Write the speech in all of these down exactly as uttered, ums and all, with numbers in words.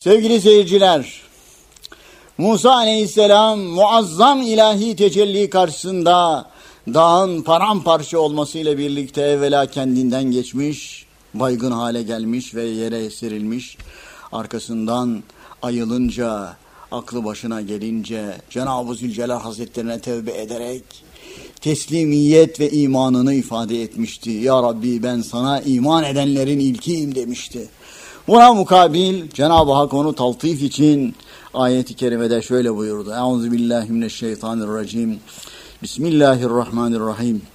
Sevgili seyirciler, Musa aleyhisselam muazzam ilahi tecelli karşısında dağın paramparça olmasıyla birlikte evvela kendinden geçmiş, baygın hale gelmiş ve yere serilmiş. Arkasından ayılınca, aklı başına gelince Cenab-ı Zülcelal Hazretlerine tevbe ederek teslimiyet ve imanını ifade etmişti. Ya Rabbi, ben sana iman edenlerin ilkiyim demişti. Buna mukabil Cenab-ı Hak onu taltif için ayet-i kerimede şöyle buyurdu. Euzubillahimineşşeytanirracim. Bismillahirrahmanirrahim.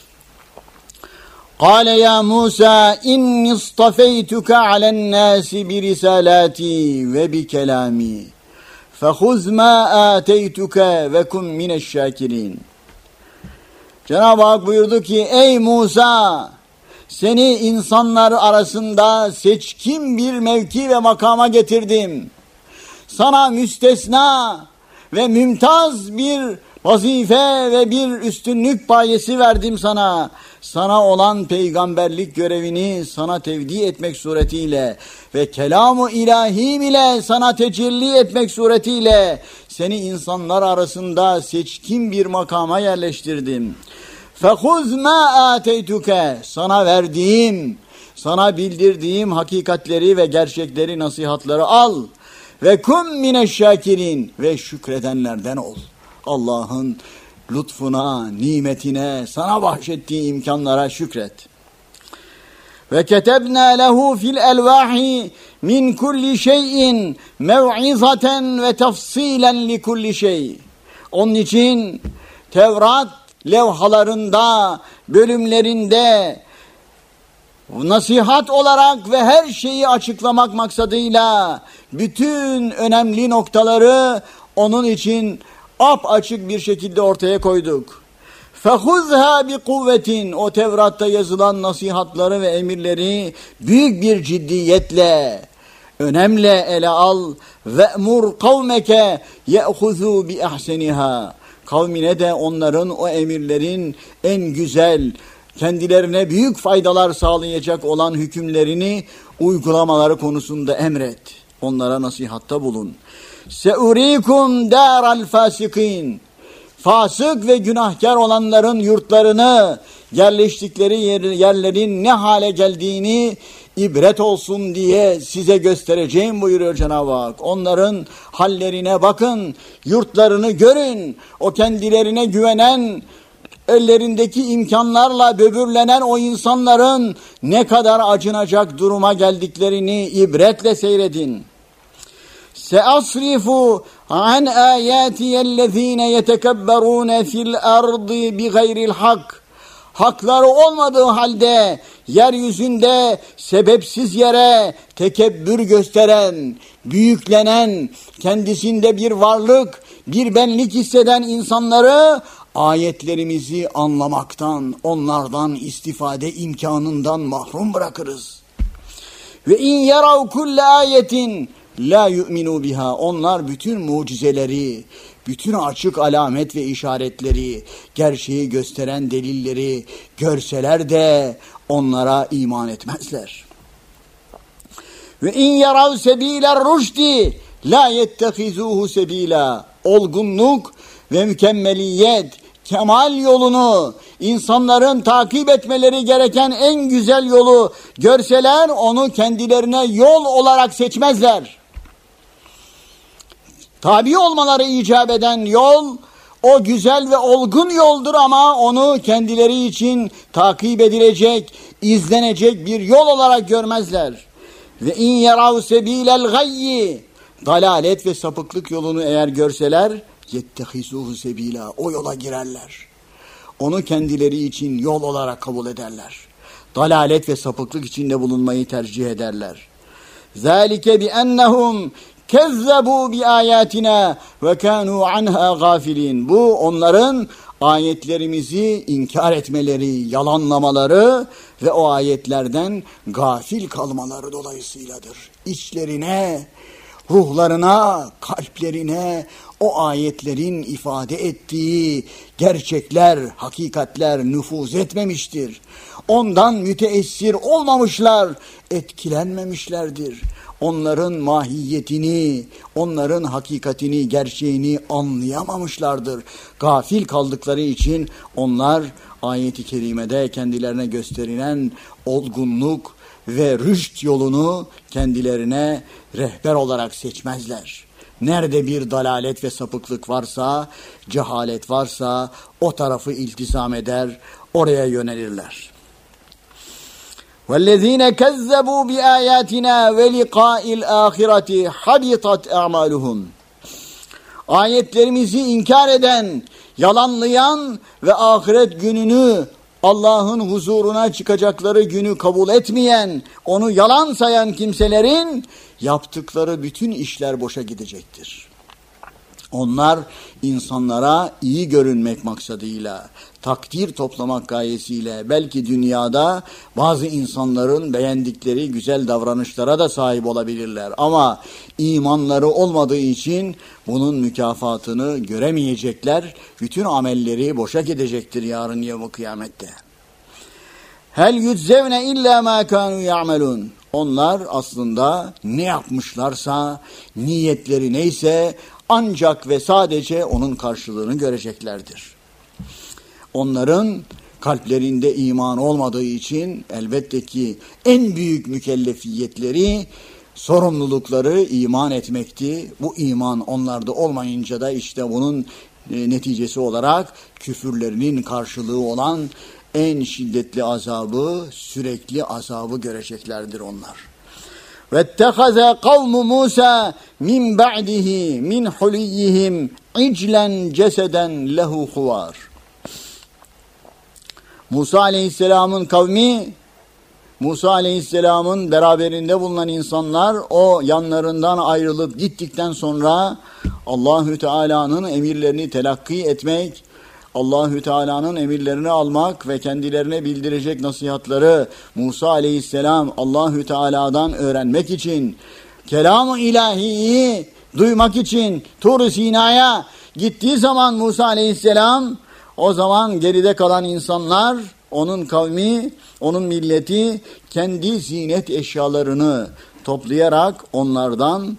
Kâle ya Musa inni istafeytuke alennâsi birisalâti ve bikelâmi fehuz mâ âteytuke ve kun mineşşâkirîn. Cenab-ı Hak buyurdu ki, ey Musa, seni insanlar arasında seçkin bir mevki ve makama getirdim. Sana müstesna ve mümtaz bir vazife ve bir üstünlük payesi verdim sana. Sana olan peygamberlik görevini sana tevdi etmek suretiyle ve kelam-ı ilahim ile sana tecelli etmek suretiyle seni insanlar arasında seçkin bir makama yerleştirdim. فَخُذْ مَا آتَيْتُكَ Sana verdiğim, sana bildirdiğim hakikatleri ve gerçekleri, nasihatları al. Ve kum mineşşakirin ve şükredenlerden ol. Allah'ın lütfuna, nimetine, sana bahşettiği imkanlara şükret. Ve ketebna lehu fil elvahi min kulli şeyin mev'izaten ve tafsilen li kulli şey. Onun için Tevrat levhalarında, bölümlerinde nasihat olarak ve her şeyi açıklamak maksadıyla bütün önemli noktaları onun için apaçık bir şekilde ortaya koyduk. فَخُذْهَا بِقُوَّةٍ O Tevrat'ta yazılan nasihatları ve emirleri büyük bir ciddiyetle, önemle ele al. وَأْمُرْ قَوْمَكَ يَأْخُذُوا بِأَحْسَنِهَا Kavmine de onların o emirlerin en güzel, kendilerine büyük faydalar sağlayacak olan hükümlerini uygulamaları konusunda emret. Onlara nasihatta bulun. Seurikum daral fasikin. Fasık ve günahkar olanların yurtlarını, yerleştikleri yer, yerlerin ne hale geldiğini ibret olsun diye size göstereceğim buyuruyor Cenab-ı Hak. Onların hallerine bakın, yurtlarını görün. O kendilerine güvenen, ellerindeki imkanlarla böbürlenen o insanların ne kadar acınacak duruma geldiklerini ibretle seyredin. Seasrifu an ayatiyellezine yetekebberune fil ardı bi gayril hak. Hakları olmadığı halde yeryüzünde sebepsiz yere tekebbür gösteren, büyüklenen, kendisinde bir varlık, bir benlik hisseden insanları ayetlerimizi anlamaktan, onlardan istifade imkanından mahrum bırakırız. Ve in yarav kulle ayetin la yu'minu biha. Onlar bütün mucizeleri, bütün açık alamet ve işaretleri, gerçeği gösteren delilleri görseler de onlara iman etmezler. Ve in yarav sebiler rüşdi la yettehizuhu sebila. Olgunluk ve mükemmeliyet, kemal yolunu, insanların takip etmeleri gereken en güzel yolu görseler onu kendilerine yol olarak seçmezler. Tabi olmaları icap eden yol o güzel ve olgun yoldur ama onu kendileri için takip edilecek, izlenecek bir yol olarak görmezler. Ve in yarav sebilel gayyi dalalet ve sapıklık yolunu eğer görseler yettehizuhu sebila o yola girerler. Onu kendileri için yol olarak kabul ederler. Dalalet ve sapıklık içinde bulunmayı tercih ederler. Zalike bi ennehum kezzebu bi ayatina ve kanu anha gafilin. Bu onların ayetlerimizi inkar etmeleri, yalanlamaları ve o ayetlerden gafil kalmaları dolayısıyladır. İçlerine, ruhlarına, kalplerine o ayetlerin ifade ettiği gerçekler, hakikatler nüfuz etmemiştir. Ondan müteessir olmamışlar, etkilenmemişlerdir. onların mahiyetini, onların hakikatini, gerçeğini anlayamamışlardır. Gafil kaldıkları için onlar ayet-i kerimede kendilerine gösterilen olgunluk ve rüşt yolunu kendilerine rehber olarak seçmezler. Nerede bir dalalet ve sapıklık varsa, cehalet varsa o tarafı iltizam eder, oraya yönelirler. وَالَّذ۪ينَ كَذَّبُوا بِآيَاتِنَا وَلِقَاءِ الْآخِرَةِ حَبِطَتْ اَعْمَالُهُمْ. Ayetlerimizi inkar eden, yalanlayan ve ahiret gününü, Allah'ın huzuruna çıkacakları günü kabul etmeyen, onu yalan sayan kimselerin yaptıkları bütün işler boşa gidecektir. Onlar insanlara iyi görünmek maksadıyla, takdir toplamak gayesiyle belki dünyada bazı insanların beğendikleri güzel davranışlara da sahip olabilirler. Ama imanları olmadığı için bunun mükafatını göremeyecekler. Bütün amelleri boşa gidecektir yarın yevmi kıyamette. Hel yuczevne illa ma kanu ya'melun. Onlar aslında ne yapmışlarsa, niyetleri neyse ancak ve sadece onun karşılığını göreceklerdir. Onların kalplerinde iman olmadığı için elbette ki en büyük mükellefiyetleri, sorumlulukları iman etmekti. Bu iman onlarda olmayınca da işte bunun neticesi olarak küfürlerinin karşılığı olan en şiddetli azabı, sürekli azabı göreceklerdir onlar. وَاتَّخَذَ قَوْمُ مُوسَى مِنْ بَعْدِهِ مِنْ حُلِيِّهِمْ عِجْلًا جَسَدًا لَهُ خُوَارٍ. Musa Aleyhisselam'ın kavmi, Musa Aleyhisselam'ın beraberinde bulunan insanlar o yanlarından ayrılıp gittikten sonra Allahü Teala'nın emirlerini telakki etmek, Allahü Teala'nın emirlerini almak ve kendilerine bildirecek nasihatları Musa Aleyhisselam Allahü Teala'dan öğrenmek için, kelam-ı ilahiyi duymak için Tur-u Sina'ya gittiği zaman Musa Aleyhisselam, o zaman geride kalan insanlar, onun kavmi, onun milleti kendi zinet eşyalarını toplayarak onlardan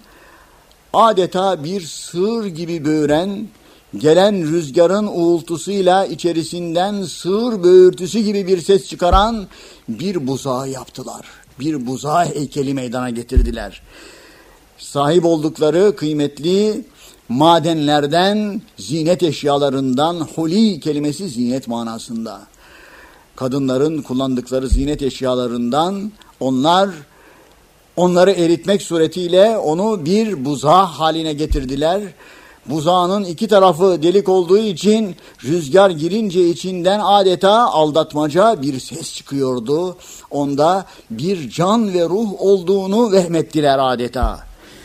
adeta bir sığır gibi böğüren, gelen rüzgarın uğultusuyla içerisinden sığır böğürtüsü gibi bir ses çıkaran bir buzağı yaptılar. Bir buzağı heykeli meydana getirdiler. Sahip oldukları kıymetli madenlerden, zinet eşyalarından, huli kelimesi zinet manasında. Kadınların kullandıkları zinet eşyalarından onlar onları eritmek suretiyle onu bir buzağı haline getirdiler. Buzağının iki tarafı delik olduğu için rüzgar girince içinden adeta aldatmaca bir ses çıkıyordu. Onda bir can ve ruh olduğunu vehmettiler adeta.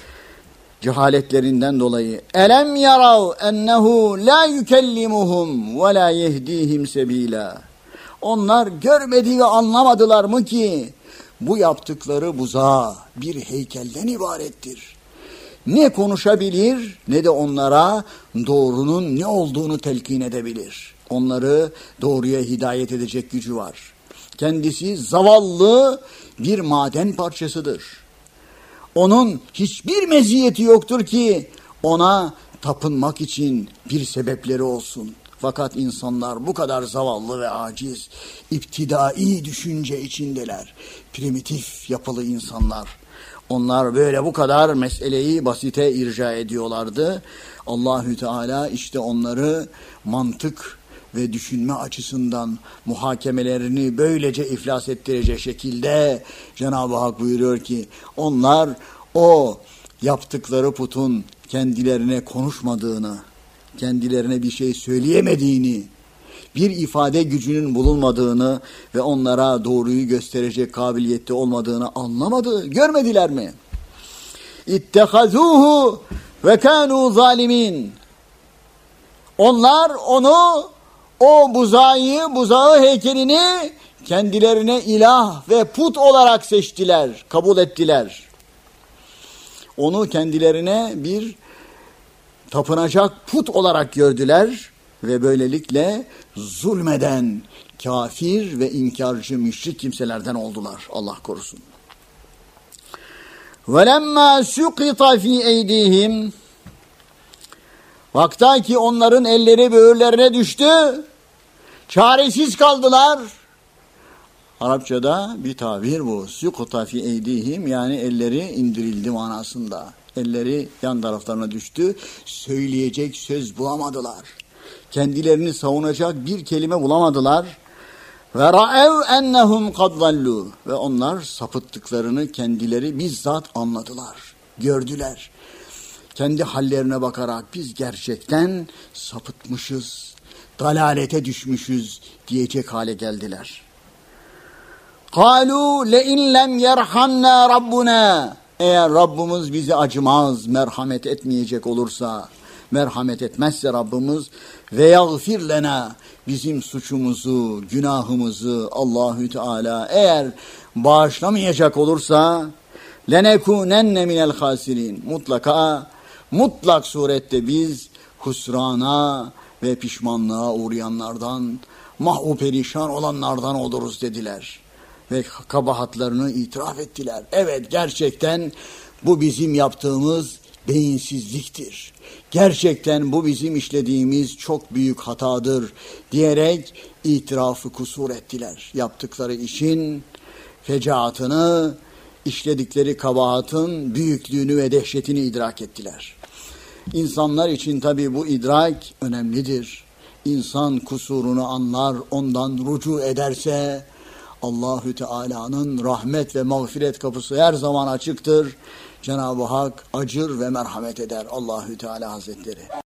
Cehaletlerinden dolayı. Elem yarav ennehu la yukellimuhum ve la yehdihim sebila. Onlar görmedi ve anlamadılar mı ki bu yaptıkları buzağı bir heykelden ibarettir. Ne konuşabilir ne de onlara doğrunun ne olduğunu telkin edebilir. Onları doğruya hidayet edecek gücü var. Kendisi zavallı bir maden parçasıdır. Onun hiçbir meziyeti yoktur ki ona tapınmak için bir sebepleri olsun. Fakat insanlar bu kadar zavallı ve aciz, iptidai düşünce içindeler. Primitif yapılı insanlar. Onlar böyle bu kadar meseleyi basite irca ediyorlardı. Allahü Teala işte onları mantık ve düşünme açısından muhakemelerini böylece iflas ettirecek şekilde Cenab-ı Hak buyuruyor ki onlar o yaptıkları putun kendilerine konuşmadığını, kendilerine bir şey söyleyemediğini, bir ifade gücünün bulunmadığını ve onlara doğruyu gösterecek kabiliyette olmadığını anlamadı, görmediler mi? İttehazuhu ve kânû zalimin. Onlar onu, o buzağı, buzağı heykelini kendilerine ilah ve put olarak seçtiler, kabul ettiler. Onu kendilerine bir tapınacak put olarak gördüler ve böylelikle zulmeden, kafir ve inkarcı müşrik kimselerden oldular. Allah korusun. وَلَمَّا سُقِطَ ف۪ي اَيْد۪يهِمْ Vakta ki onların elleri böğürlerine düştü, çaresiz kaldılar. Arapçada bir tabir bu. Suqta fi eydihim, yani elleri indirildi manasında. Elleri yan taraflarına düştü. Söyleyecek söz bulamadılar. Kendilerini savunacak bir kelime bulamadılar. Ve ra'ev ennehum kad zallu. Ve onlar sapıttıklarını kendileri bizzat anladılar. Gördüler. Kendi hallerine bakarak biz gerçekten sapıtmışız, dalalete düşmüşüz diyecek hale geldiler. قَالُوا لَاِنْ لَمْ يَرْحَمْنَا رَبُّنَا Eğer Rabbimiz bizi acımaz, merhamet etmeyecek olursa, merhamet etmezse Rabbimiz ve yagfir lena bizim suçumuzu, günahımızı Allahü Teala eğer bağışlamayacak olursa lenekunenne minel hasirin mutlaka mutlak surette biz husrana ve pişmanlığa uğrayanlardan, mahvu perişan olanlardan oluruz dediler. Ve kabahatlarını itiraf ettiler. Evet, gerçekten bu bizim yaptığımız beyinsizliktir. Gerçekten bu bizim işlediğimiz çok büyük hatadır diyerek itirafı kusur ettiler. Yaptıkları işin fecaatını, işledikleri kabahatın büyüklüğünü ve dehşetini idrak ettiler. İnsanlar için tabii bu idrak önemlidir. İnsan kusurunu anlar, ondan rücu ederse Allahü Teala'nın rahmet ve mağfiret kapısı her zaman açıktır. Cenab-ı Hak acır ve merhamet eder Allahü Teala Hazretleri.